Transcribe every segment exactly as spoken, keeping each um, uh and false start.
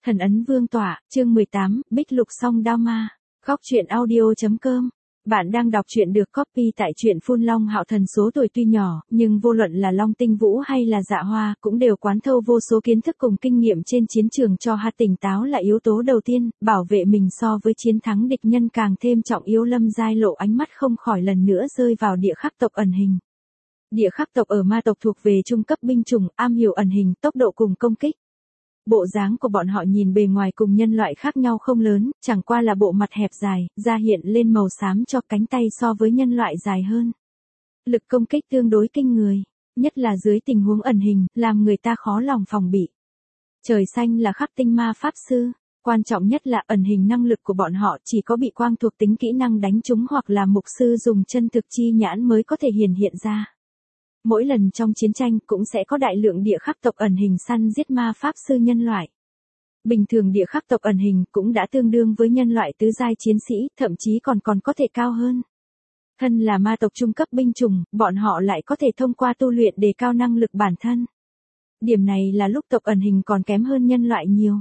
Thần ấn vương tỏa, chương mười tám, Bích Lục Song Đao Ma. Góc truyện audio chấm com. Bạn đang đọc truyện được copy tại truyện Phun Long Hạo Thần. Số tuổi tuy nhỏ, nhưng vô luận là Long Tinh Vũ hay là Dạ Hoa, cũng đều quán thâu vô số kiến thức cùng kinh nghiệm trên chiến trường. Cho hắn tỉnh táo là yếu tố đầu tiên, bảo vệ mình so với chiến thắng địch nhân càng thêm trọng yếu. Lâm Giai Lộ ánh mắt không khỏi lần nữa rơi vào địa khắc tộc ẩn hình. Địa khắc tộc ở ma tộc thuộc về trung cấp binh chủng, am hiểu ẩn hình, tốc độ cùng công kích. Bộ dáng của bọn họ nhìn bề ngoài cùng nhân loại khác nhau không lớn, chẳng qua là bộ mặt hẹp dài, da hiện lên màu xám cho cánh tay so với nhân loại dài hơn. Lực công kích tương đối kinh người, nhất là dưới tình huống ẩn hình, làm người ta khó lòng phòng bị. Trời xanh là khắc tinh ma pháp sư, quan trọng nhất là ẩn hình năng lực của bọn họ chỉ có bị quang thuộc tính kỹ năng đánh trúng hoặc là mục sư dùng chân thực chi nhãn mới có thể hiển hiện ra. Mỗi lần trong chiến tranh cũng sẽ có đại lượng địa khắc tộc ẩn hình săn giết ma pháp sư nhân loại. Bình thường địa khắc tộc ẩn hình cũng đã tương đương với nhân loại tứ giai chiến sĩ, thậm chí còn còn có thể cao hơn. Thân là ma tộc trung cấp binh chủng, bọn họ lại có thể thông qua tu luyện đề cao năng lực bản thân. Điểm này là lúc tộc ẩn hình còn kém hơn nhân loại nhiều.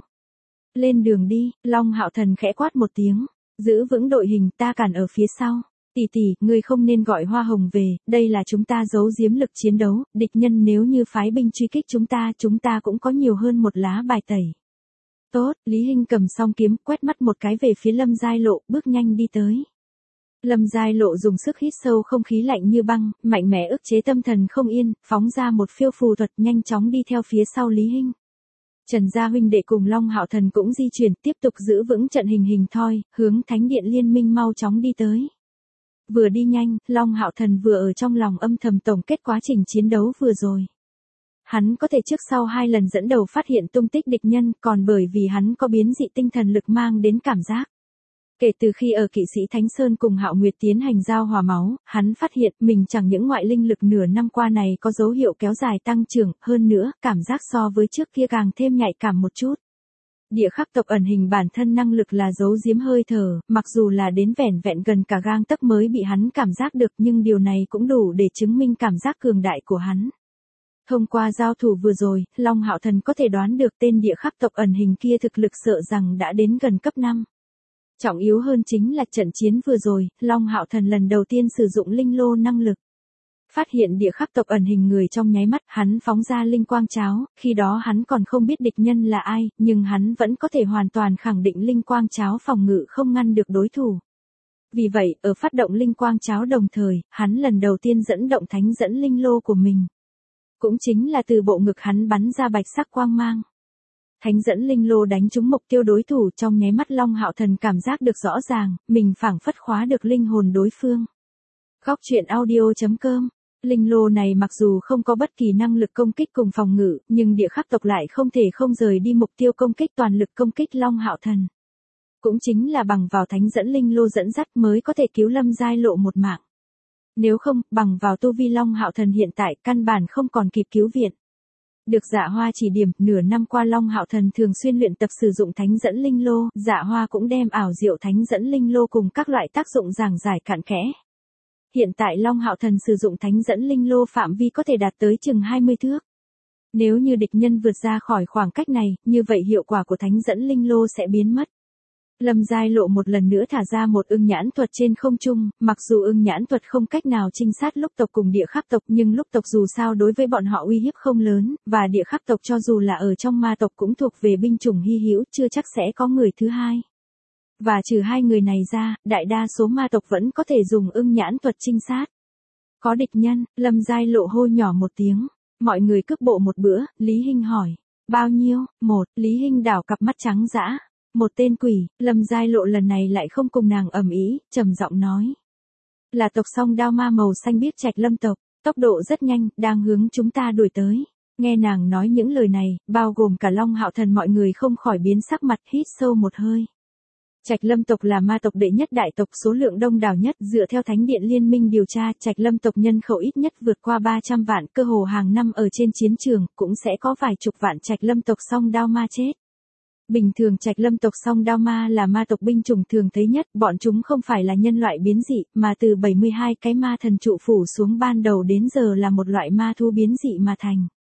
Lên đường đi, Long Hạo Thần khẽ quát một tiếng, giữ vững đội hình, ta cản ở phía sau. Tỷ tỷ, ngươi không nên gọi Hoa Hồng về, đây là chúng ta giấu giếm lực chiến đấu, địch nhân nếu như phái binh truy kích chúng ta, chúng ta cũng có nhiều hơn một lá bài tẩy. Tốt, Lý Hinh cầm song kiếm, quét mắt một cái về phía Lâm Giai Lộ, bước nhanh đi tới. Lâm Giai Lộ dùng sức hít sâu không khí lạnh như băng, mạnh mẽ ức chế tâm thần không yên, phóng ra một phiêu phù thuật nhanh chóng đi theo phía sau Lý Hinh. Trần Gia huynh đệ cùng Long Hạo Thần cũng di chuyển, tiếp tục giữ vững trận hình hình thoi, hướng Thánh điện Liên minh mau chóng đi tới. Vừa đi nhanh, Long Hạo Thần vừa ở trong lòng âm thầm tổng kết quá trình chiến đấu vừa rồi. Hắn có thể trước sau hai lần dẫn đầu phát hiện tung tích địch nhân, còn bởi vì hắn có biến dị tinh thần lực mang đến cảm giác. Kể từ khi ở Kỵ sĩ Thánh Sơn cùng Hạo Nguyệt tiến hành giao hòa máu, hắn phát hiện mình chẳng những ngoại linh lực nửa năm qua này có dấu hiệu kéo dài tăng trưởng, hơn nữa, cảm giác so với trước kia càng thêm nhạy cảm một chút. Địa khắc tộc ẩn hình bản thân năng lực là giấu giếm hơi thở, mặc dù là đến vẻn vẹn gần cả gang tấc mới bị hắn cảm giác được, nhưng điều này cũng đủ để chứng minh cảm giác cường đại của hắn. Thông qua giao thủ vừa rồi, Long Hạo Thần có thể đoán được tên địa khắc tộc ẩn hình kia thực lực sợ rằng đã đến gần cấp năm. Trọng yếu hơn chính là trận chiến vừa rồi, Long Hạo Thần lần đầu tiên sử dụng linh lô năng lực. Phát hiện địa khắc tộc ẩn hình người trong nháy mắt, hắn phóng ra linh quang cháo, khi đó hắn còn không biết địch nhân là ai, nhưng hắn vẫn có thể hoàn toàn khẳng định linh quang cháo phòng ngự không ngăn được đối thủ. Vì vậy, ở phát động linh quang cháo đồng thời, hắn lần đầu tiên dẫn động thánh dẫn linh lô của mình. Cũng chính là từ bộ ngực hắn bắn ra bạch sắc quang mang. Thánh dẫn linh lô đánh trúng mục tiêu đối thủ, trong nháy mắt Long Hạo Thần cảm giác được rõ ràng, mình phảng phất khóa được linh hồn đối phương. Góc truyện audio chấm com. Linh lô này mặc dù không có bất kỳ năng lực công kích cùng phòng ngự, nhưng địa khắc tộc lại không thể không rời đi mục tiêu công kích, toàn lực công kích Long Hạo Thần. Cũng chính là bằng vào thánh dẫn linh lô dẫn dắt mới có thể cứu Lâm Giai Lộ một mạng. Nếu không, bằng vào tu vi Long Hạo Thần hiện tại, căn bản không còn kịp cứu viện. Được Dạ Hoa chỉ điểm, nửa năm qua Long Hạo Thần thường xuyên luyện tập sử dụng thánh dẫn linh lô, Dạ Hoa cũng đem ảo diệu thánh dẫn linh lô cùng các loại tác dụng giảng giải cặn kẽ. Hiện tại Long Hạo Thần sử dụng thánh dẫn linh lô phạm vi có thể đạt tới chừng hai mươi thước. Nếu như địch nhân vượt ra khỏi khoảng cách này, như vậy hiệu quả của thánh dẫn linh lô sẽ biến mất. Lâm Giai Lộ một lần nữa thả ra một ưng nhãn thuật trên không trung, mặc dù ưng nhãn thuật không cách nào trinh sát lúc tộc cùng địa khắc tộc, nhưng lúc tộc dù sao đối với bọn họ uy hiếp không lớn, và địa khắc tộc cho dù là ở trong ma tộc cũng thuộc về binh chủng hy hữu, chưa chắc sẽ có người thứ hai. Và trừ hai người này ra, đại đa số ma tộc vẫn có thể dùng ưng nhãn thuật trinh sát. Có địch nhân, Lâm Giai Lộ hô nhỏ một tiếng, mọi người cước bộ một bữa, Lý Hinh hỏi, bao nhiêu? Một, Lý Hinh đảo cặp mắt trắng dã. Một tên quỷ, Lâm Giai Lộ lần này lại không cùng nàng ầm ĩ, trầm giọng nói. Là tộc song đao ma màu xanh biếc Trạch Lâm tộc, tốc độ rất nhanh, đang hướng chúng ta đuổi tới. Nghe nàng nói những lời này, bao gồm cả Long Hạo Thần mọi người không khỏi biến sắc mặt, hít sâu một hơi. Trạch Lâm tộc là ma tộc đệ nhất đại tộc, số lượng đông đảo nhất, dựa theo Thánh điện Liên minh điều tra, Trạch Lâm tộc nhân khẩu ít nhất vượt qua ba trăm vạn, cơ hồ hàng năm ở trên chiến trường, cũng sẽ có vài chục vạn Trạch Lâm tộc song đao ma chết. Bình thường Trạch Lâm tộc song đao ma là ma tộc binh chủng thường thấy nhất, bọn chúng không phải là nhân loại biến dị, mà từ bảy mươi hai cái ma thần trụ phủ xuống ban đầu đến giờ là một loại ma thú biến dị mà thành.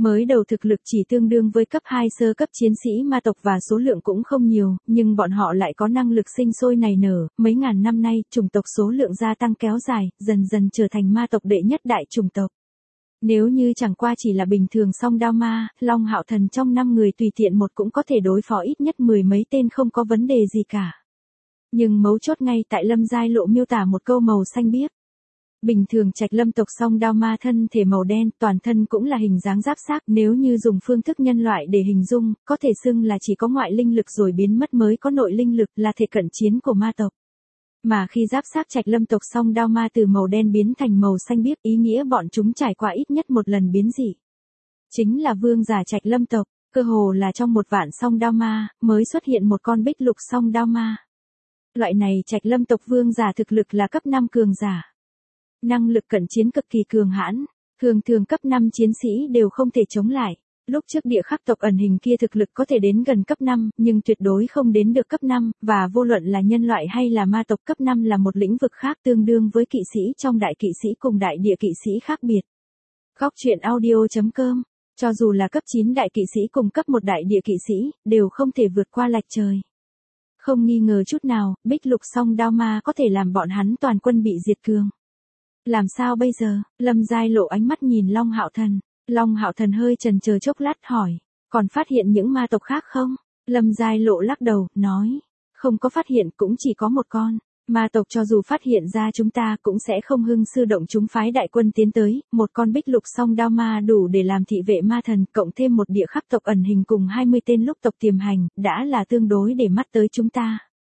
Mới đầu thực lực chỉ tương đương với cấp hai sơ cấp chiến sĩ ma tộc và số lượng cũng không nhiều, nhưng bọn họ lại có năng lực sinh sôi nảy nở, mấy ngàn năm nay, chủng tộc số lượng gia tăng kéo dài, dần dần trở thành ma tộc đệ nhất đại chủng tộc. Nếu như chẳng qua chỉ là bình thường song đao ma, Long Hạo Thần trong năm người tùy tiện một cũng có thể đối phó ít nhất mười mấy tên không có vấn đề gì cả. Nhưng mấu chốt ngay tại Lâm Giai Lộ miêu tả một câu màu xanh biếc. Bình thường Trạch Lâm tộc song đao ma thân thể màu đen, toàn thân cũng là hình dáng giáp xác, nếu như dùng phương thức nhân loại để hình dung, có thể xưng là chỉ có ngoại linh lực rồi biến mất mới có nội linh lực, là thể cận chiến của ma tộc. Mà khi giáp xác Trạch Lâm tộc song đao ma từ màu đen biến thành màu xanh biếc, ý nghĩa bọn chúng trải qua ít nhất một lần biến dị. Chính là vương giả Trạch Lâm tộc, cơ hồ là trong một vạn song đao ma, mới xuất hiện một con bích lục song đao ma. Loại này Trạch Lâm tộc vương giả thực lực là cấp năm cường giả. Năng lực cận chiến cực kỳ cường hãn, thường thường cấp năm chiến sĩ đều không thể chống lại. Lúc trước địa khắc tộc ẩn hình kia thực lực có thể đến gần cấp năm, nhưng tuyệt đối không đến được cấp năm, và vô luận là nhân loại hay là ma tộc cấp năm là một lĩnh vực khác tương đương với kỵ sĩ trong đại kỵ sĩ cùng đại địa kỵ sĩ khác biệt. Góc truyện audio chấm com, cho dù là cấp chín đại kỵ sĩ cùng cấp một đại địa kỵ sĩ, đều không thể vượt qua lệch trời. Không nghi ngờ chút nào, bích lục song đao ma có thể làm bọn hắn toàn quân bị diệt cường. Làm sao bây giờ? Lâm Giai Lộ ánh mắt nhìn Long Hạo Thần. Long Hạo Thần hơi chần chờ chốc lát hỏi, còn phát hiện những ma tộc khác không? Lâm Giai Lộ lắc đầu, nói, không có phát hiện, cũng chỉ có một con. Ma tộc cho dù phát hiện ra chúng ta cũng sẽ không hưng sư động chúng phái đại quân tiến tới, một con bích lục song đao ma đủ để làm thị vệ ma thần, cộng thêm một địa khắc tộc ẩn hình cùng hai mươi tên lúc tộc tiềm hành, đã là tương đối để mắt tới chúng ta.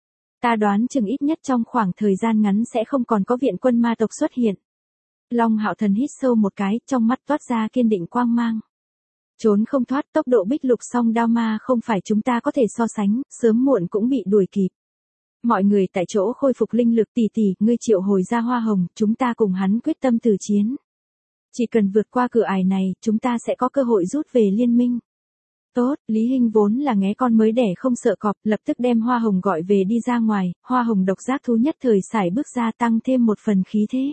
Ta đoán chừng ít nhất trong khoảng thời gian ngắn sẽ không còn có viện quân ma tộc xuất hiện. Long Hạo Thần hít sâu một cái, trong mắt toát ra kiên định quang mang. Trốn không thoát, tốc độ bích lục song đao ma không phải chúng ta có thể so sánh, sớm muộn cũng bị đuổi kịp. Mọi người tại chỗ khôi phục linh lực, tỷ tỷ, ngươi triệu hồi ra Hoa Hồng, chúng ta cùng hắn quyết tâm tử chiến. Chỉ cần vượt qua cửa ải này, chúng ta sẽ có cơ hội rút về liên minh. Tốt, Lý Hinh vốn là nghé con mới đẻ không sợ cọp, lập tức đem Hoa Hồng gọi về đi ra ngoài, Hoa Hồng độc giác thú nhất thời sải bước ra tăng thêm một phần khí thế.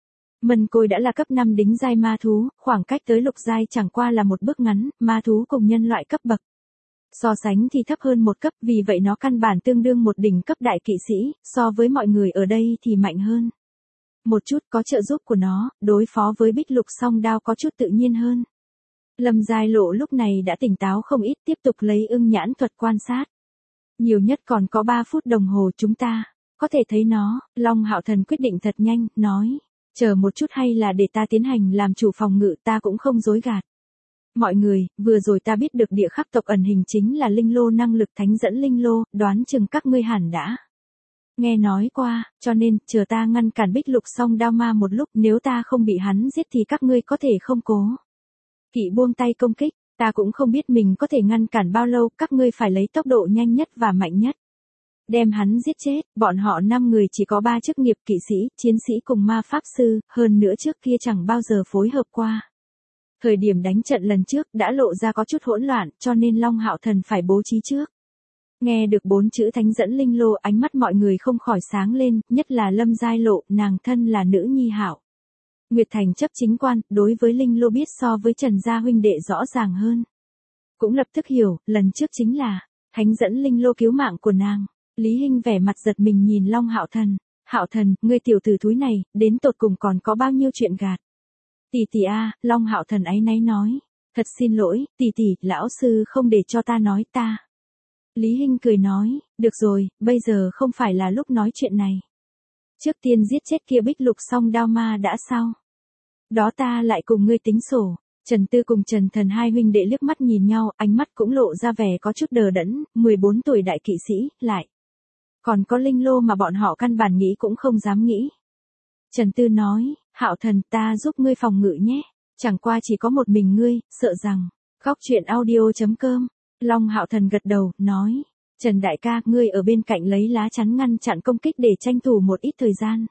Mân Côi đã là cấp năm đính giai ma thú, khoảng cách tới lục giai chẳng qua là một bước ngắn, ma thú cùng nhân loại cấp bậc. So sánh thì thấp hơn một cấp, vì vậy nó căn bản tương đương một đỉnh cấp đại kỵ sĩ, so với mọi người ở đây thì mạnh hơn. Một chút có trợ giúp của nó, đối phó với bích lục song đao có chút tự nhiên hơn. Lâm Giai Lộ lúc này đã tỉnh táo không ít, tiếp tục lấy ưng nhãn thuật quan sát. Nhiều nhất còn có ba phút đồng hồ chúng ta có thể thấy nó. Long Hạo Thần quyết định thật nhanh, nói, chờ một chút hay là để ta tiến hành làm chủ phòng ngự, ta cũng không dối gạt. Mọi người, vừa rồi ta biết được địa khắc tộc ẩn hình chính là linh lô năng lực thánh dẫn linh lô, đoán chừng các ngươi hẳn đã nghe nói qua, cho nên, chờ ta ngăn cản bích lục song đao ma một lúc, nếu ta không bị hắn giết thì các ngươi có thể không cố kỵ buông tay công kích, ta cũng không biết mình có thể ngăn cản bao lâu, các ngươi phải lấy tốc độ nhanh nhất và mạnh nhất. Đem hắn giết chết, bọn họ năm người chỉ có ba chức nghiệp kỵ sĩ, chiến sĩ cùng ma pháp sư, hơn nữa trước kia chẳng bao giờ phối hợp qua. Thời điểm đánh trận lần trước đã lộ ra có chút hỗn loạn, cho nên Long Hạo Thần phải bố trí trước. Nghe được bốn chữ thánh dẫn linh lô, ánh mắt mọi người không khỏi sáng lên, nhất là Lâm Giai Lộ, nàng thân là nữ nhi hảo. Nguyệt Thành chấp chính quan, đối với linh lô biết so với Trần gia huynh đệ rõ ràng hơn. Cũng lập tức hiểu, lần trước chính là thánh dẫn linh lô cứu mạng của nàng. Lý Hinh vẻ mặt giật mình nhìn Long Hạo Thần, Hạo Thần, ngươi tiểu tử thúi này, đến tột cùng còn có bao nhiêu chuyện gạt. Tỷ tỷ a, Long Hạo Thần áy náy nói, thật xin lỗi, tỷ tỷ, lão sư không để cho ta nói ta. Lý Hinh cười nói, được rồi, bây giờ không phải là lúc nói chuyện này. Trước tiên giết chết kia bích lục song đao ma đã sao? Đó ta lại cùng ngươi tính sổ. Trần Tư cùng Trần Thần hai huynh đệ liếc mắt nhìn nhau, ánh mắt cũng lộ ra vẻ có chút đờ đẫn, mười bốn tuổi đại kỵ sĩ, lại. Còn có linh lô mà bọn họ căn bản nghĩ cũng không dám nghĩ. Trần Tư nói, Hạo Thần, ta giúp ngươi phòng ngự nhé, chẳng qua chỉ có một mình ngươi, sợ rằng. Góc truyện audio chấm com, Long Hạo Thần gật đầu, nói, Trần đại ca, ngươi ở bên cạnh lấy lá chắn ngăn chặn công kích để tranh thủ một ít thời gian.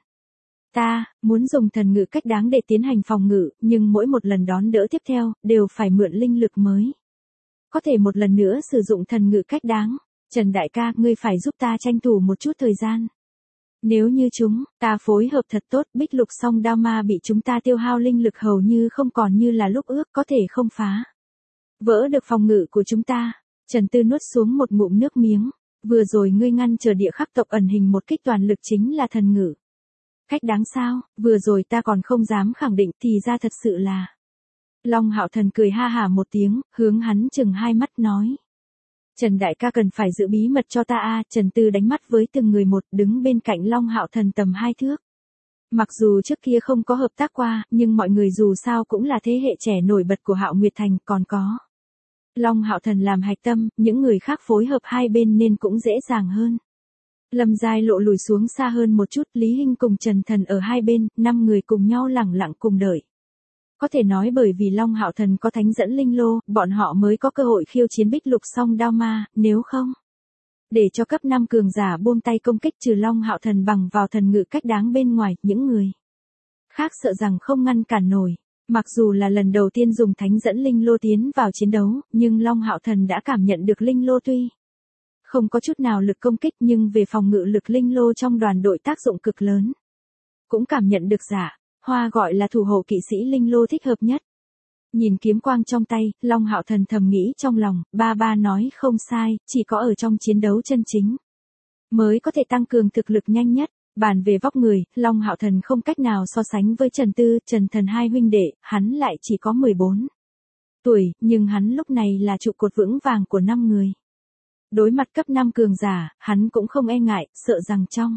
Ta, muốn dùng thần ngự cách đáng để tiến hành phòng ngự, nhưng mỗi một lần đón đỡ tiếp theo, đều phải mượn linh lực mới. Có thể một lần nữa sử dụng thần ngự cách đáng. Trần đại ca, ngươi phải giúp ta tranh thủ một chút thời gian. Nếu như chúng, ta phối hợp thật tốt, bích lục song đao ma bị chúng ta tiêu hao linh lực hầu như không còn như là lúc ước, có thể không phá. Vỡ được phòng ngự của chúng ta. Trần Tư nuốt xuống một ngụm nước miếng. Vừa rồi ngươi ngăn trở địa khắc tộc ẩn hình một kích toàn lực chính là thần ngữ. Cách đáng sao, vừa rồi ta còn không dám khẳng định thì ra thật sự là. Long Hạo Thần cười ha hả một tiếng, hướng hắn chừng hai mắt nói. Trần đại ca cần phải giữ bí mật cho ta a. Trần Tư đánh mắt với từng người một, đứng bên cạnh Long Hạo Thần tầm hai thước. Mặc dù trước kia không có hợp tác qua, nhưng mọi người dù sao cũng là thế hệ trẻ nổi bật của Hạo Nguyệt Thành, còn có Long Hạo Thần làm hạch tâm, những người khác phối hợp hai bên nên cũng dễ dàng hơn. Lâm Giai Lộ lùi xuống xa hơn một chút, Lý Hinh cùng Trần Thần ở hai bên, năm người cùng nhau lẳng lặng cùng đợi. Có thể nói bởi vì Long Hạo Thần có thánh dẫn linh lô, bọn họ mới có cơ hội khiêu chiến Bích Lục Song Đao Ma, nếu không, để cho cấp năm cường giả buông tay công kích trừ Long Hạo Thần bằng vào thần ngự cách đáng bên ngoài, những người khác sợ rằng không ngăn cản nổi. Mặc dù là lần đầu tiên dùng thánh dẫn linh lô tiến vào chiến đấu, nhưng Long Hạo Thần đã cảm nhận được linh lô tuy không có chút nào lực công kích nhưng về phòng ngự lực linh lô trong đoàn đội tác dụng cực lớn. Cũng cảm nhận được Giả Hoa gọi là thủ hộ kỵ sĩ linh lô thích hợp nhất. Nhìn kiếm quang trong tay, Long Hạo Thần thầm nghĩ trong lòng, ba ba nói không sai, chỉ có ở trong chiến đấu chân chính mới có thể tăng cường thực lực nhanh nhất. Bàn về vóc người, Long Hạo Thần không cách nào so sánh với Trần Tư, Trần Thần hai huynh đệ, hắn lại chỉ có mười bốn tuổi, nhưng hắn lúc này là trụ cột vững vàng của năm người. Đối mặt cấp năm cường giả, hắn cũng không e ngại, sợ rằng trong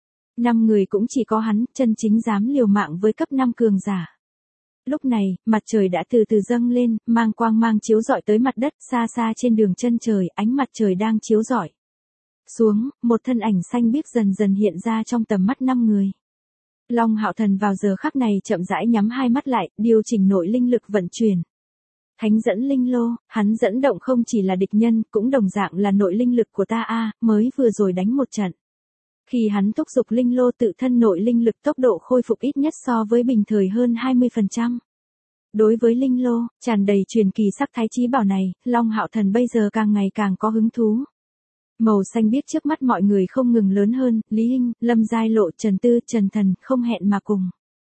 năm người cũng chỉ có hắn, chân chính dám liều mạng với cấp năm cường giả. Lúc này, mặt trời đã từ từ dâng lên, mang quang mang chiếu rọi tới mặt đất, xa xa trên đường chân trời, ánh mặt trời đang chiếu rọi xuống, một thân ảnh xanh biếc dần dần hiện ra trong tầm mắt năm người. Long Hạo Thần vào giờ khắc này chậm rãi nhắm hai mắt lại, điều chỉnh nội linh lực vận chuyển. Thánh dẫn linh lô, hắn dẫn động không chỉ là địch nhân, cũng đồng dạng là nội linh lực của ta a, mới vừa rồi đánh một trận. Khi hắn thúc giục linh lô tự thân nội linh lực tốc độ khôi phục ít nhất so với bình thời hơn hai mươi phần trăm. Đối với linh lô, tràn đầy truyền kỳ sắc thái chí bảo này, Long Hạo Thần bây giờ càng ngày càng có hứng thú. Màu xanh biếc trước mắt mọi người không ngừng lớn hơn, Lý Hinh, Lâm Giai Lộ, Trần Tư, Trần Thần không hẹn mà cùng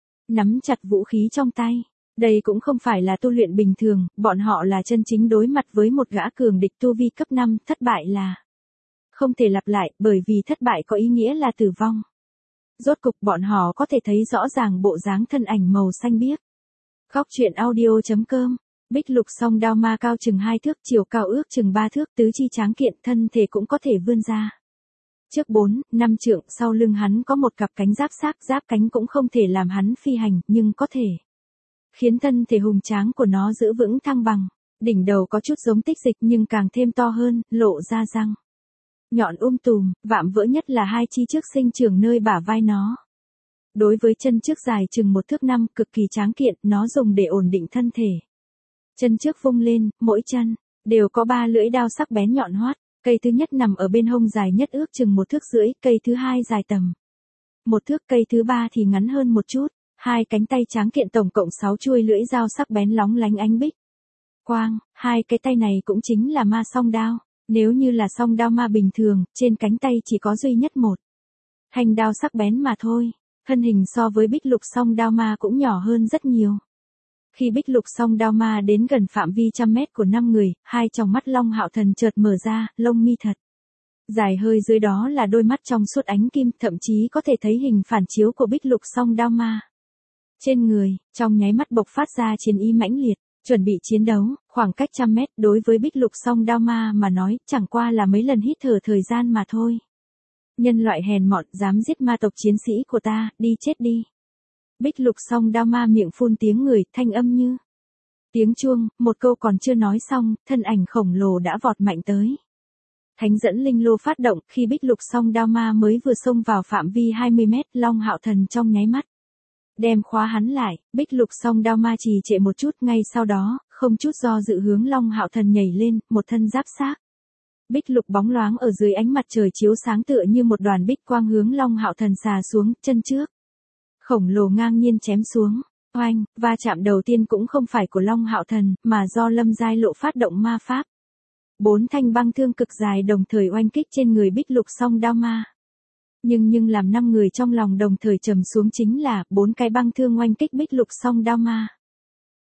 nắm chặt vũ khí trong tay. Đây cũng không phải là tu luyện bình thường, bọn họ là chân chính đối mặt với một gã cường địch tu vi cấp năm, thất bại là không thể lặp lại, bởi vì thất bại có ý nghĩa là tử vong. Rốt cục bọn họ có thể thấy rõ ràng bộ dáng thân ảnh màu xanh biếc. Góc truyện audio chấm com. Bích Lục Song Đao Ma cao chừng hai thước, chiều cao ước chừng ba thước, tứ chi tráng kiện, thân thể cũng có thể vươn ra trước bốn, năm trượng, sau lưng hắn có một cặp cánh giáp xác, giáp cánh cũng không thể làm hắn phi hành, nhưng có thể khiến thân thể hùng tráng của nó giữ vững thăng bằng. Đỉnh đầu có chút giống Tích Dịch nhưng càng thêm to hơn, lộ ra răng nhọn um tùm, vạm vỡ nhất là hai chi trước sinh trưởng nơi bả vai nó. Đối với chân trước dài chừng một thước năm, cực kỳ tráng kiện, nó dùng để ổn định thân thể. Chân trước vung lên, mỗi chân đều có ba lưỡi đao sắc bén nhọn hoắt. Cây thứ nhất nằm ở bên hông dài nhất ước chừng một thước rưỡi, cây thứ hai dài tầm một thước, cây thứ ba thì ngắn hơn một chút. Hai cánh tay tráng kiện tổng cộng sáu chuôi lưỡi dao sắc bén lóng lánh ánh bích quang. Hai cái tay này cũng chính là ma song đao. Nếu như là song đao ma bình thường, trên cánh tay chỉ có duy nhất một thanh đao sắc bén mà thôi. Thân hình so với Bích Lục Song Đao Ma cũng nhỏ hơn rất nhiều. Khi Bích Lục Song Đao Ma đến gần phạm vi trăm mét của năm người, hai tròng mắt Long Hạo Thần chợt mở ra, lông mi thật dài hơi dưới đó là đôi mắt trong suốt ánh kim, thậm chí có thể thấy hình phản chiếu của Bích Lục Song Đao Ma. Trên người, trong nháy mắt bộc phát ra chiến ý mãnh liệt, chuẩn bị chiến đấu, khoảng cách trăm mét đối với Bích Lục Song Đao Ma mà nói, chẳng qua là mấy lần hít thở thời gian mà thôi. Nhân loại hèn mọn, dám giết ma tộc chiến sĩ của ta, đi chết đi. Bích Lục Song Đao Ma miệng phun tiếng người, thanh âm như tiếng chuông, một câu còn chưa nói xong, thân ảnh khổng lồ đã vọt mạnh tới. Thánh dẫn linh lô phát động, khi Bích Lục Song Đao Ma mới vừa xông vào phạm vi hai mươi mét, Long Hạo Thần trong nháy mắt đem khóa hắn lại. Bích Lục Song Đao Ma trì trệ một chút, ngay sau đó, không chút do dự hướng Long Hạo Thần nhảy lên, một thân giáp xác bích lục bóng loáng ở dưới ánh mặt trời chiếu sáng tựa như một đoàn bích quang hướng Long Hạo Thần xà xuống, chân trước khổng lồ ngang nhiên chém xuống. Oanh, va chạm đầu tiên cũng không phải của Long Hạo Thần, mà do Lâm Giai Lộ phát động ma pháp. Bốn thanh băng thương cực dài đồng thời oanh kích trên người Bích Lục Song Đao Ma. Nhưng nhưng làm năm người trong lòng đồng thời trầm xuống chính là bốn cái băng thương oanh kích Bích Lục Song Đao Ma.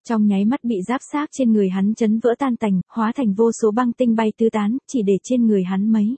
Trong nháy mắt bị giáp xác trên người hắn chấn vỡ tan tành, hóa thành vô số băng tinh bay tứ tán, chỉ để trên người hắn mấy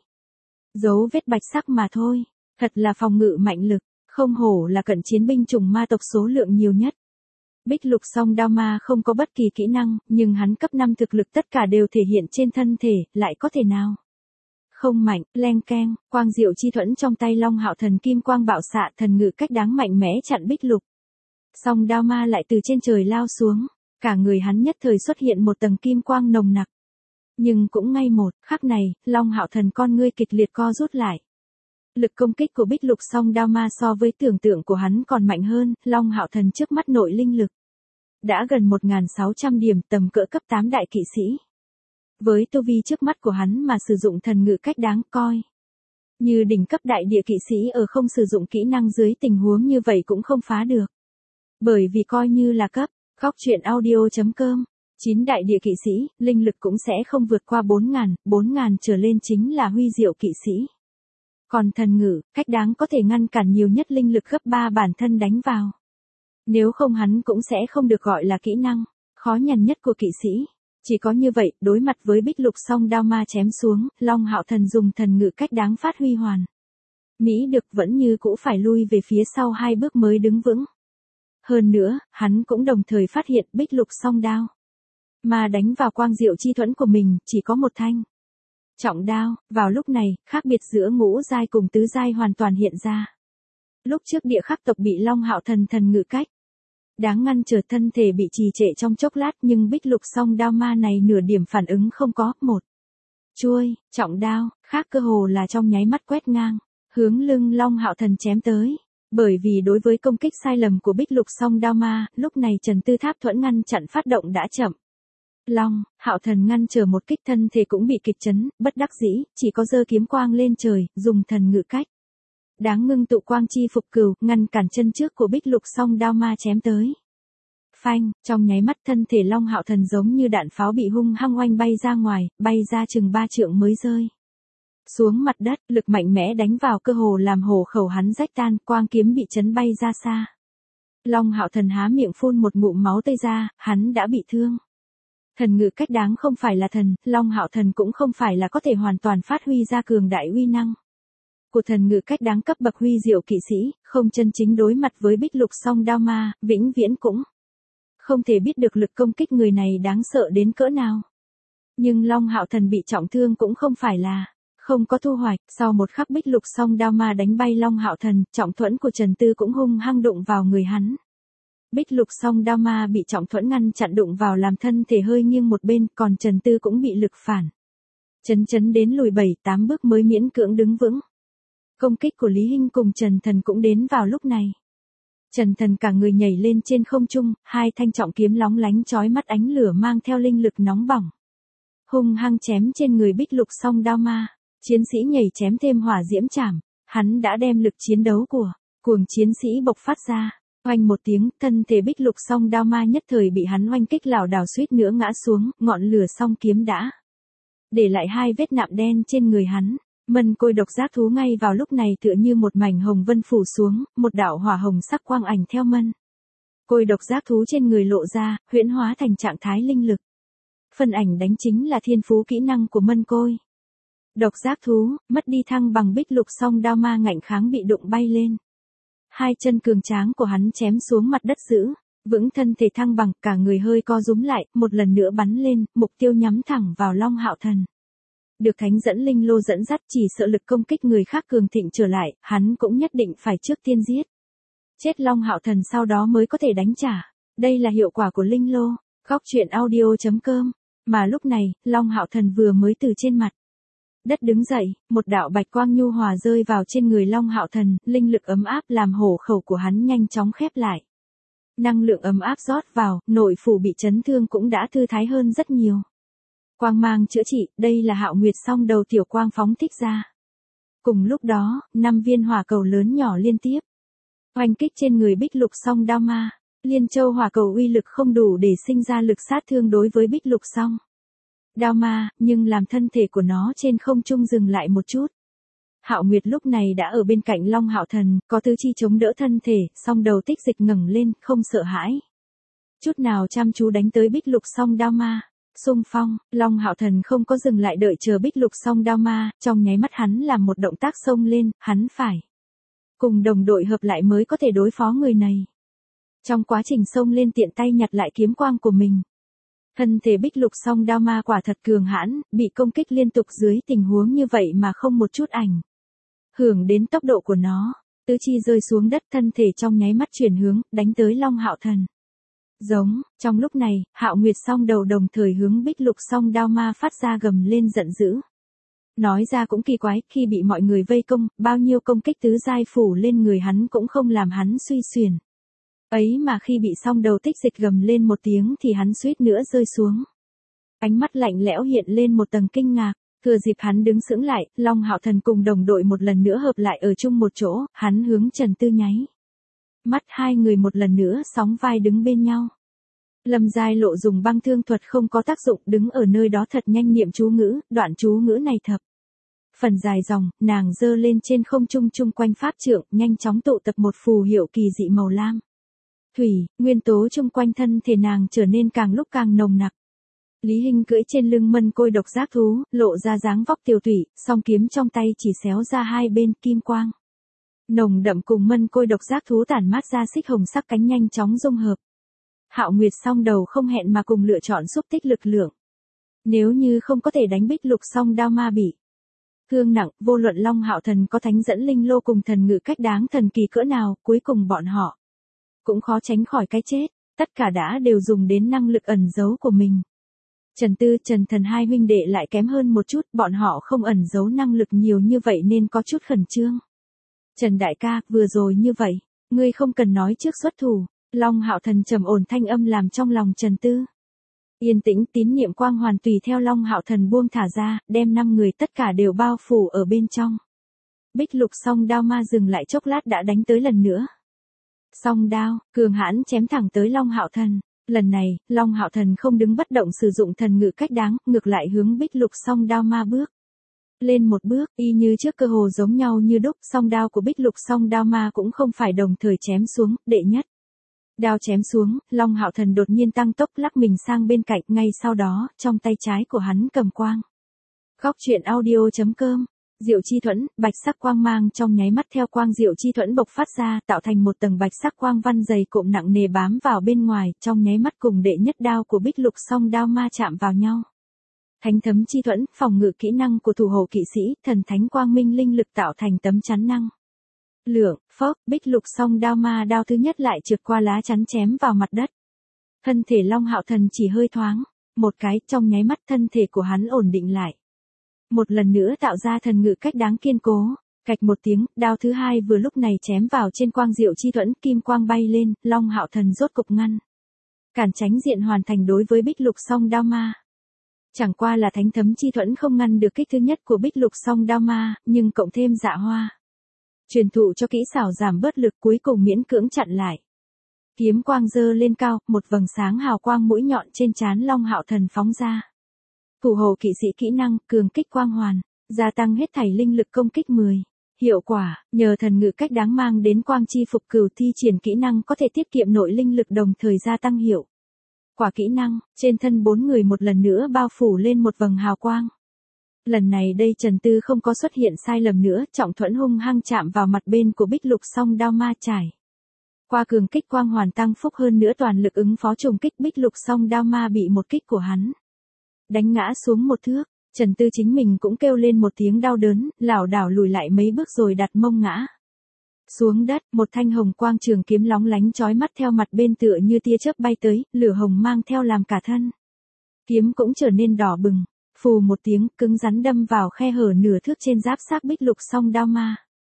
dấu vết bạch sắc mà thôi. Thật là phòng ngự mạnh lực, không hổ là cận chiến binh chủng ma tộc số lượng nhiều nhất. Bích lục song đao ma không có bất kỳ kỹ năng, nhưng hắn cấp năm thực lực tất cả đều thể hiện trên thân thể, lại có thể nào không mạnh. Leng keng, quang diệu chi thuẫn trong tay Long Hạo Thần kim quang bạo xạ, thần ngự cách đáng mạnh mẽ chặn bích lục song đao ma lại từ trên trời lao xuống, cả người hắn nhất thời xuất hiện một tầng kim quang nồng nặc. Nhưng cũng ngay một khắc này, Long Hạo Thần con ngươi kịch liệt co rút lại. Lực công kích của bích lục song đao ma so với tưởng tượng của hắn còn mạnh hơn. Long Hạo Thần trước mắt nội linh lực đã gần một nghìn sáu trăm điểm, tầm cỡ cấp tám đại kỵ sĩ. Với tu vi trước mắt của hắn mà sử dụng thần ngự cách đáng coi như đỉnh cấp đại địa kỵ sĩ ở không sử dụng kỹ năng dưới tình huống như vậy cũng không phá được. Bởi vì coi như là cấp, góc truyện audio chấm com, chín đại địa kỵ sĩ, linh lực cũng sẽ không vượt qua bốn nghìn, bốn nghìn trở lên chính là huy diệu kỵ sĩ. Còn thần ngự, cách đáng có thể ngăn cản nhiều nhất linh lực gấp ba bản thân đánh vào. Nếu không hắn cũng sẽ không được gọi là kỹ năng, khó nhằn nhất của kỵ sĩ. Chỉ có như vậy, đối mặt với bích lục song đao ma chém xuống, Long Hạo Thần dùng thần ngự cách đáng phát huy hoàn mỹ được vẫn như cũ phải lui về phía sau hai bước mới đứng vững. Hơn nữa, hắn cũng đồng thời phát hiện bích lục song đao mà đánh vào quang diệu chi thuẫn của mình, chỉ có một thanh trọng đao. Vào lúc này, khác biệt giữa ngũ giai cùng tứ giai hoàn toàn hiện ra. Lúc trước địa khắc tộc bị Long Hạo Thần thần ngự cách đáng ngăn trở, thân thể bị trì trệ trong chốc lát, nhưng bích lục song đao ma này nửa điểm phản ứng không có. Một chuôi trọng đao khác cơ hồ là trong nháy mắt quét ngang, hướng lưng Long Hạo Thần chém tới. Bởi vì đối với công kích sai lầm của bích lục song đao ma, lúc này Trần Tư Tháp thuẫn ngăn chặn phát động đã chậm. Long Hạo Thần ngăn trở một kích, thân thể cũng bị kịch chấn, bất đắc dĩ, chỉ có giơ kiếm quang lên trời, dùng thần ngự cách đáng ngưng tụ quang chi phục cửu, ngăn cản chân trước của bích lục song đao ma chém tới. Phanh, trong nháy mắt thân thể Long Hạo Thần giống như đạn pháo bị hung hăng oanh bay ra ngoài, bay ra chừng ba trượng mới rơi xuống mặt đất, lực mạnh mẽ đánh vào cơ hồ làm hổ khẩu hắn rách tan, quang kiếm bị chấn bay ra xa. Long Hạo Thần há miệng phun một ngụm máu tươi ra, hắn đã bị thương. Thần ngự cách đáng không phải là thần, Long Hạo Thần cũng không phải là có thể hoàn toàn phát huy ra cường đại uy năng của thần ngự cách đáng cấp bậc huy diệu kỵ sĩ, không chân chính đối mặt với bích lục song đao ma, vĩnh viễn cũng không thể biết được lực công kích người này đáng sợ đến cỡ nào. Nhưng Long Hạo Thần bị trọng thương cũng không phải là không có thu hoạch. Sau một khắc bích lục song đao ma đánh bay Long Hạo Thần, trọng thuẫn của Trần Tư cũng hung hăng đụng vào người hắn. Bích lục song đao ma bị trọng thuẫn ngăn chặn đụng vào làm thân thể hơi nghiêng một bên, còn Trần Tư cũng bị lực phản chấn chấn đến lùi bảy tám bước mới miễn cưỡng đứng vững. Công kích của Lý Hinh cùng Trần Thần cũng đến vào lúc này. Trần Thần cả người nhảy lên trên không trung, hai thanh trọng kiếm lóng lánh chói mắt ánh lửa mang theo linh lực nóng bỏng, hung hăng chém trên người bích lục song đao ma. Chiến sĩ nhảy chém thêm hỏa diễm chảm, hắn đã đem lực chiến đấu của cuồng chiến sĩ bộc phát ra. Oanh một tiếng, thân thể bích lục song đao ma nhất thời bị hắn oanh kích lảo đảo suýt nữa ngã xuống, ngọn lửa song kiếm đã để lại hai vết nạm đen trên người hắn. Mân côi độc giác thú ngay vào lúc này tựa như một mảnh hồng vân phủ xuống, một đạo hỏa hồng sắc quang ảnh theo mân côi độc giác thú trên người lộ ra, huyễn hóa thành trạng thái linh lực. Phần ảnh đánh chính là thiên phú kỹ năng của mân côi độc giác thú, mất đi thăng bằng bích lục song đao ma ngạnh kháng bị đụng bay lên. Hai chân cường tráng của hắn chém xuống mặt đất giữ vững thân thể thăng bằng, cả người hơi co rúm lại, một lần nữa bắn lên, mục tiêu nhắm thẳng vào Long Hạo Thần. Được thánh dẫn linh lô dẫn dắt, chỉ sợ lực công kích người khác cường thịnh trở lại, hắn cũng nhất định phải trước tiên giết chết Long Hạo Thần sau đó mới có thể đánh trả. Đây là hiệu quả của linh lô. Góc truyện audio chấm com. Mà lúc này, Long Hạo Thần vừa mới từ trên mặt đất đứng dậy, một đạo bạch quang nhu hòa rơi vào trên người Long Hạo Thần, linh lực ấm áp làm hổ khẩu của hắn nhanh chóng khép lại. Năng lượng ấm áp rót vào, nội phủ bị chấn thương cũng đã thư thái hơn rất nhiều. Quang mang chữa trị, đây là Hạo Nguyệt song đầu tiểu quang phóng thích ra. Cùng lúc đó, năm viên hỏa cầu lớn nhỏ liên tiếp oanh kích trên người bích lục song đao ma. Liên châu hỏa cầu uy lực không đủ để sinh ra lực sát thương đối với bích lục song đao ma, nhưng làm thân thể của nó trên không trung dừng lại một chút. Hạo Nguyệt lúc này đã ở bên cạnh Long Hạo Thần, có tứ chi chống đỡ thân thể, song đầu tích dịch ngẩng lên, không sợ hãi. chút nào chăm chú đánh tới Bích Lục Song Đao Ma. Xung phong, Long Hạo Thần không có dừng lại đợi chờ Bích Lục Song Đao Ma, trong nháy mắt hắn làm một động tác xông lên, hắn phải cùng đồng đội hợp lại mới có thể đối phó người này. Trong quá trình xông lên tiện tay nhặt lại kiếm quang của mình. Thân thể Bích Lục Song Đao Ma quả thật cường hãn, bị công kích liên tục dưới tình huống như vậy mà không một chút ảnh hưởng đến tốc độ của nó, tứ chi rơi xuống đất, thân thể trong nháy mắt chuyển hướng, đánh tới Long Hạo Thần. Giống, trong lúc này, Hạo Nguyệt song đầu đồng thời hướng Bích Lục Song Đao Ma phát ra gầm lên giận dữ. Nói ra cũng kỳ quái, khi bị mọi người vây công, bao nhiêu công kích tứ giai phủ lên người hắn cũng không làm hắn suy xuyển. Ấy mà khi bị song đầu tích dịch gầm lên một tiếng thì hắn suýt nữa rơi xuống. Ánh mắt lạnh lẽo hiện lên một tầng kinh ngạc, thừa dịp hắn đứng sững lại, Long Hạo Thần cùng đồng đội một lần nữa hợp lại ở chung một chỗ, hắn hướng Trần Tư nháy mắt, hai người một lần nữa sóng vai đứng bên nhau. Lâm Giai Lộ dùng băng thương thuật không có tác dụng, đứng ở nơi đó thật nhanh niệm chú ngữ, đoạn chú ngữ này thập phần dài dòng, nàng giơ lên trên không trung chung quanh pháp trượng, nhanh chóng tụ tập một phù hiệu kỳ dị màu lam. Thủy, nguyên tố chung quanh thân thể nàng trở nên càng lúc càng nồng nặc. Lý Hinh cưỡi trên lưng mân côi độc giác thú, lộ ra dáng vóc tiều tụy, song kiếm trong tay chỉ xéo ra hai bên kim quang. Nồng đậm cùng mân côi độc giác thú tản mát ra xích hồng sắc cánh nhanh chóng dung hợp. Hạo Nguyệt song đầu không hẹn mà cùng lựa chọn xúc tích lực lượng. Nếu như không có thể đánh Bích Lục Song Đao Ma bị thương nặng, vô luận Long Hạo Thần có thánh dẫn linh lô cùng thần ngự cách đáng thần kỳ cỡ nào, cuối cùng bọn họ cũng khó tránh khỏi cái chết, tất cả đã đều dùng đến năng lực ẩn giấu của mình. Trần Tư, Trần Thần hai huynh đệ lại kém hơn một chút, bọn họ không ẩn giấu năng lực nhiều như vậy nên có chút khẩn trương. Trần đại ca, vừa rồi như vậy, ngươi không cần nói trước xuất thủ. Long Hạo Thần trầm ổn thanh âm làm trong lòng Trần Tư yên tĩnh, tín niệm quang hoàn tùy theo Long Hạo Thần buông thả ra, đem năm người tất cả đều bao phủ ở bên trong. Bích Lục Song Đao Ma dừng lại chốc lát đã đánh tới lần nữa. Song đao, cường hãn chém thẳng tới Long Hạo Thần. Lần này, Long Hạo Thần không đứng bất động sử dụng thần ngự cách đáng, ngược lại hướng Bích Lục Song Đao Ma bước lên một bước, y như trước cơ hồ giống nhau như đúc. Song đao của Bích Lục Song Đao Ma cũng không phải đồng thời chém xuống, đệ nhất đao chém xuống, Long Hạo Thần đột nhiên tăng tốc lắc mình sang bên cạnh, ngay sau đó, trong tay trái của hắn cầm quang. Góc truyện audio chấm com, Diệu Chi Thuẫn, bạch sắc quang mang trong nháy mắt theo quang Diệu Chi Thuẫn bộc phát ra, tạo thành một tầng bạch sắc quang văn dày cộm nặng nề bám vào bên ngoài, trong nháy mắt cùng đệ nhất đao của Bích Lục Song Đao Ma chạm vào nhau. Thánh Thấm Chi Thuẫn, phòng ngự kỹ năng của thủ hộ kỵ sĩ, thần thánh quang minh linh lực tạo thành tấm chắn năng lượng, phốc, Bích Lục Song Đao Ma đao thứ nhất lại trượt qua lá chắn chém vào mặt đất. Thân thể Long Hạo Thần chỉ hơi thoáng, một cái, trong nháy mắt thân thể của hắn ổn định lại. Một lần nữa tạo ra thần ngự cách đáng kiên cố, cạch một tiếng, đao thứ hai vừa lúc này chém vào trên quang Diệu Chi Thuẫn, kim quang bay lên, Long Hạo Thần rốt cục ngăn cản tránh diện hoàn thành đối với Bích Lục Song Đao Ma. Chẳng qua là Thánh Thấm Chi Thuẫn không ngăn được kích thứ nhất của Bích Lục Song Đao Ma, nhưng cộng thêm Dạ Hoa truyền thụ cho kỹ xảo giảm bớt lực, cuối cùng miễn cưỡng chặn lại. Kiếm quang giơ lên cao, một vầng sáng hào quang mũi nhọn trên trán Long Hạo Thần phóng ra. Thủ hộ kỵ sĩ kỹ năng, cường kích quang hoàn, gia tăng hết thảy linh lực công kích mười. Hiệu quả, nhờ thần ngự cách đáng mang đến quang chi phục cửu thi triển kỹ năng có thể tiết kiệm nội linh lực đồng thời gia tăng hiệu quả kỹ năng, trên thân bốn người một lần nữa bao phủ lên một vầng hào quang. Lần này đây Trần Tư không có xuất hiện sai lầm nữa, trọng thuẫn hung hăng chạm vào mặt bên của Bích Lục Song Đao Ma trải. Qua cường kích quang hoàn tăng phúc hơn nữa toàn lực ứng phó trùng kích, Bích Lục Song Đao Ma bị một kích của hắn đánh ngã xuống một thước. Trần Tư chính mình cũng kêu lên một tiếng đau đớn, lảo đảo lùi lại mấy bước rồi đặt mông ngã xuống đất. Một thanh hồng quang trường kiếm lóng lánh chói mắt theo mặt bên tựa như tia chớp bay tới, lửa hồng mang theo làm cả thân kiếm cũng trở nên đỏ bừng. Phù một tiếng, cứng rắn đâm vào khe hở nửa thước trên giáp xác Bích Lục Song Đao Ma.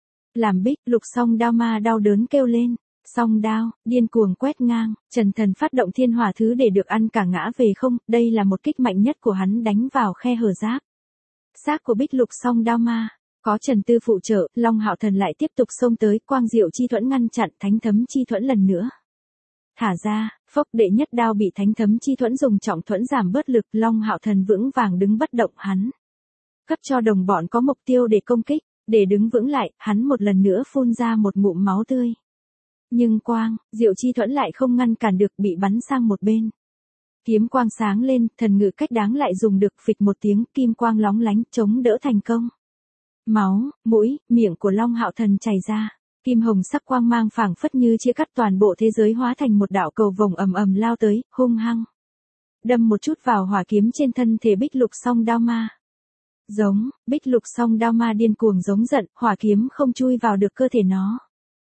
Làm Bích Lục Song Đao Ma đau đớn kêu lên. Song đao, điên cuồng quét ngang, Trần Thần phát động thiên hỏa thứ để được ăn cả ngã về không, đây là một kích mạnh nhất của hắn đánh vào khe hở giáp xác của Bích Lục Song Đao Ma. Có Trần Tư phụ trợ, Long Hạo Thần lại tiếp tục xông tới, quang Diệu Chi Thuẫn ngăn chặn, Thánh Thấm Chi Thuẫn lần nữa thả ra, phốc, đệ nhất đao bị Thánh Thấm Chi Thuẫn dùng trọng thuẫn giảm bớt lực, Long Hạo Thần vững vàng đứng bất động, hắn cấp cho đồng bọn có mục tiêu để công kích, để đứng vững lại, hắn một lần nữa phun ra một ngụm máu tươi. Nhưng quang, Diệu Chi Thuẫn lại không ngăn cản được, bị bắn sang một bên. Kiếm quang sáng lên, thần ngự cách đáng lại dùng được, phịch một tiếng, kim quang lóng lánh, chống đỡ thành công. Máu, mũi, miệng của Long Hạo Thần chảy ra. Kim hồng sắc quang mang phảng phất như chia cắt toàn bộ thế giới, hóa thành một đạo cầu vồng ầm ầm lao tới, hung hăng. Đâm một chút vào hỏa kiếm trên thân thể Bích Lục Song Đao Ma. Giống, Bích Lục Song Đao Ma điên cuồng giống giận, hỏa kiếm không chui vào được cơ thể nó.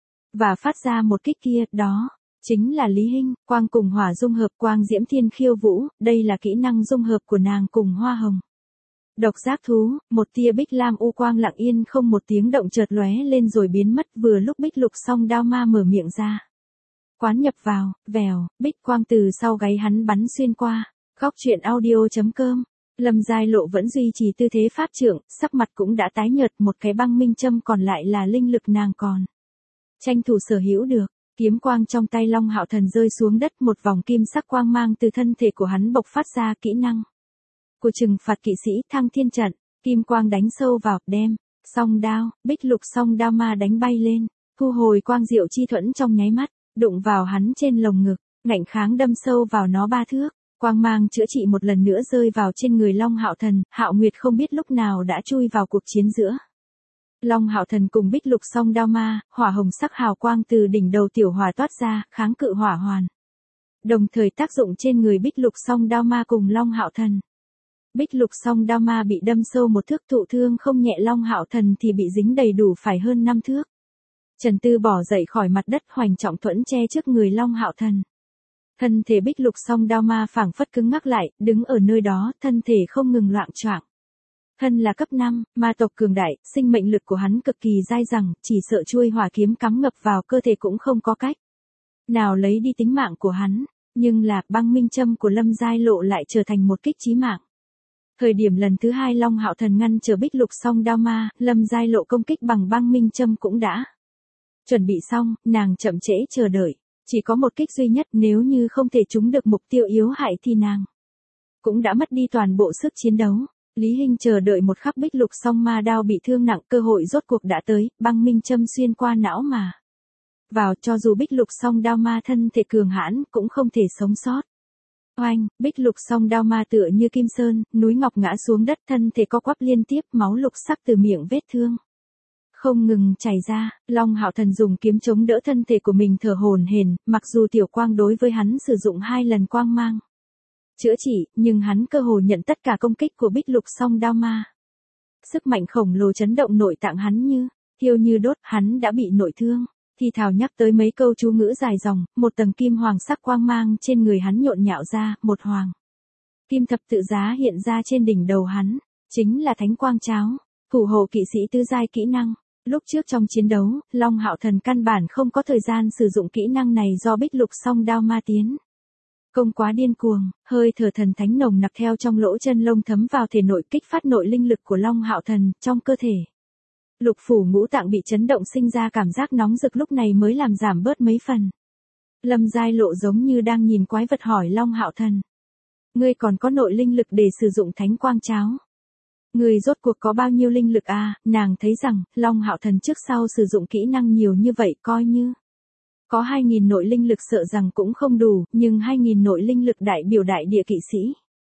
Và phát ra một kích kia, đó chính là Lý Hinh, quang cùng hỏa dung hợp, quang diễm thiên khiêu vũ, đây là kỹ năng dung hợp của nàng cùng hoa hồng. Độc giác thú, một tia bích lam u quang lặng yên không một tiếng động chợt lóe lên rồi biến mất, vừa lúc Bích Lục Song Đao Ma mở miệng ra. Quán nhập vào, vèo, bích quang từ sau gáy hắn bắn xuyên qua. Góc truyện audio chấm com. Lâm Giai Lộ vẫn duy trì tư thế pháp trượng, sắc mặt cũng đã tái nhợt, một cái băng minh châm còn lại là linh lực nàng còn tranh thủ sở hữu được. Kiếm quang trong tay Long Hạo Thần rơi xuống đất, một vòng kim sắc quang mang từ thân thể của hắn bộc phát ra, kỹ năng của trừng phạt kỵ sĩ Thăng Thiên Trận. Kim quang đánh sâu vào, đem song đao, Bích Lục Song Đao Ma đánh bay lên, thu hồi quang Diệu Chi Thuẫn trong nháy mắt, đụng vào hắn trên lồng ngực, ngạnh kháng đâm sâu vào nó ba thước. Quang mang chữa trị một lần nữa rơi vào trên người Long Hạo Thần, Hạo Nguyệt không biết lúc nào đã chui vào cuộc chiến giữa Long Hạo Thần cùng Bích Lục Song Đao Ma, hỏa hồng sắc hào quang từ đỉnh đầu tiểu hỏa toát ra, kháng cự hỏa hoàn. Đồng thời tác dụng trên người Bích Lục Song Đao Ma cùng Long Hạo Thần. Bích Lục Song Đao Ma bị đâm sâu một thước, thụ thương không nhẹ, Long Hạo Thần thì bị dính đầy đủ phải hơn năm thước. Trần Tư bỏ dậy khỏi mặt đất, hoành trọng thuẫn che trước người Long Hạo Thần. Thân thể Bích Lục Song Đao Ma phảng phất cứng ngắc lại, đứng ở nơi đó, thân thể không ngừng loạng choạng. Thân là cấp năm, ma tộc cường đại, sinh mệnh lực của hắn cực kỳ dai dẳng, chỉ sợ chuôi hỏa kiếm cắm ngập vào cơ thể cũng không có cách nào lấy đi tính mạng của hắn, nhưng là băng minh châm của Lâm Giai Lộ lại trở thành một kích chí mạng. Thời điểm lần thứ hai Long Hạo Thần ngăn trở Bích Lục Song Đao Ma, Lâm Giai Lộ công kích bằng băng minh châm cũng đã chuẩn bị xong, nàng chậm trễ chờ đợi. Chỉ có một kích duy nhất, nếu như không thể trúng được mục tiêu yếu hại thì nàng cũng đã mất đi toàn bộ sức chiến đấu. Lý Hinh chờ đợi một khắc Bích Lục Song Ma Đao bị thương nặng, cơ hội rốt cuộc đã tới, băng minh châm xuyên qua não mà vào, cho dù Bích Lục Song Đao Ma thân thể cường hãn cũng không thể sống sót. Oanh, Bích Lục Song Đao Ma tựa như kim sơn, núi ngọc ngã xuống đất, thân thể co quắp liên tiếp, máu lục sắc từ miệng vết thương không ngừng chảy ra. Long Hạo Thần dùng kiếm chống đỡ thân thể của mình thở hổn hển, mặc dù tiểu quang đối với hắn sử dụng hai lần quang mang chữa trị, nhưng hắn cơ hồ nhận tất cả công kích của Bích Lục Song Đao Ma. Sức mạnh khổng lồ chấn động nội tạng hắn như thiêu như đốt, hắn đã bị nội thương. Thì thào nhắc tới mấy câu chú ngữ dài dòng, một tầng kim hoàng sắc quang mang trên người hắn nhộn nhạo ra, một hoàng kim thập tự giá hiện ra trên đỉnh đầu hắn, chính là Thánh Quang Cháo, thủ hộ kỵ sĩ tứ giai kỹ năng. Lúc trước trong chiến đấu, Long Hạo Thần căn bản không có thời gian sử dụng kỹ năng này do Bích Lục Song Đao Ma tiến công quá điên cuồng, hơi thở thần thánh nồng nặc theo trong lỗ chân lông thấm vào thể nội, kích phát nội linh lực của Long Hạo Thần trong cơ thể. Lục phủ ngũ tạng bị chấn động, sinh ra cảm giác nóng rực, lúc này mới làm giảm bớt mấy phần. Lâm Giai Lộ giống như đang nhìn quái vật hỏi Long Hạo Thần: "Ngươi còn có nội linh lực để sử dụng Thánh Quang Cháo? Người rốt cuộc có bao nhiêu linh lực à?" Nàng thấy rằng, Long Hạo Thần trước sau sử dụng kỹ năng nhiều như vậy, coi như có hai nghìn nội linh lực sợ rằng cũng không đủ, nhưng hai nghìn nội linh lực đại biểu đại địa kỵ sĩ.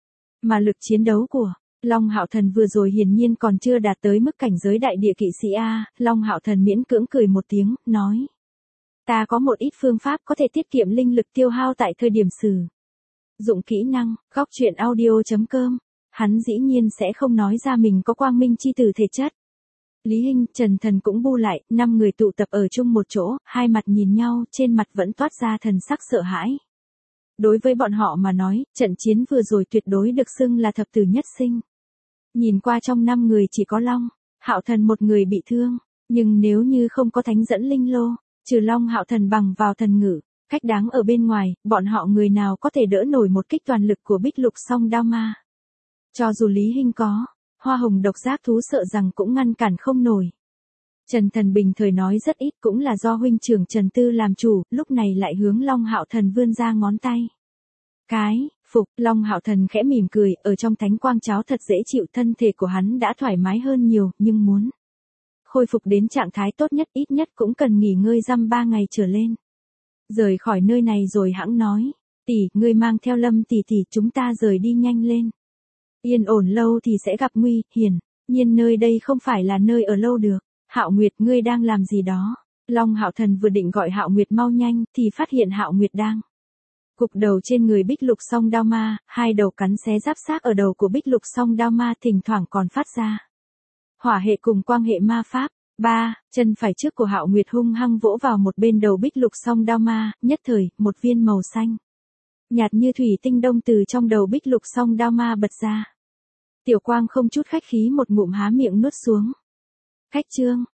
Mà lực chiến đấu của Long Hạo Thần vừa rồi hiển nhiên còn chưa đạt tới mức cảnh giới đại địa kỵ sĩ a. Long Hạo Thần miễn cưỡng cười một tiếng, nói: "Ta có một ít phương pháp có thể tiết kiệm linh lực tiêu hao tại thời điểm sử dụng kỹ năng." Góc truyện audio chấm com. Hắn dĩ nhiên sẽ không nói ra mình có quang minh chi tử thể chất. Lý Hinh, Trần Thần cũng bu lại, năm người tụ tập ở chung một chỗ, hai mặt nhìn nhau, trên mặt vẫn toát ra thần sắc sợ hãi. Đối với bọn họ mà nói, trận chiến vừa rồi tuyệt đối được xưng là thập tử nhất sinh. Nhìn qua trong năm người chỉ có Long Hạo Thần một người bị thương, nhưng nếu như không có thánh dẫn linh lô, trừ Long Hạo Thần bằng vào thần ngữ, cách đáng ở bên ngoài, bọn họ người nào có thể đỡ nổi một kích toàn lực của Bích Lục Song Đao Ma. Cho dù Lý Hinh có hoa hồng độc giác thú sợ rằng cũng ngăn cản không nổi. Trần Thần bình thời nói rất ít, cũng là do huynh trưởng Trần Tư làm chủ, lúc này lại hướng Long Hạo Thần vươn ra ngón tay. Cái, phục, Long Hạo Thần khẽ mỉm cười, ở trong Thánh Quang Cháo thật dễ chịu, thân thể của hắn đã thoải mái hơn nhiều, nhưng muốn khôi phục đến trạng thái tốt nhất ít nhất cũng cần nghỉ ngơi dăm ba ngày trở lên. Rời khỏi nơi này rồi hẵng nói. Tỷ, ngươi mang theo Lâm tỷ tỷ, chúng ta rời đi nhanh lên. Yên ổn lâu thì sẽ gặp nguy hiểm, nhiên nơi đây không phải là nơi ở lâu được. Hạo Nguyệt, ngươi đang làm gì đó? Long Hạo Thần vừa định gọi Hạo Nguyệt mau nhanh thì phát hiện Hạo Nguyệt đang cục đầu trên người Bích Lục Song Đao Ma, hai đầu cắn xé giáp xác ở đầu của Bích Lục Song Đao Ma thỉnh thoảng còn phát ra hỏa hệ cùng quang hệ ma pháp. Ba, chân phải trước của Hạo Nguyệt hung hăng vỗ vào một bên đầu Bích Lục Song Đao Ma, nhất thời, một viên màu xanh nhạt như thủy tinh đông từ trong đầu Bích Lục Song Đao Ma bật ra. Tiểu Quang không chút khách khí một ngụm há miệng nuốt xuống. Khách trương,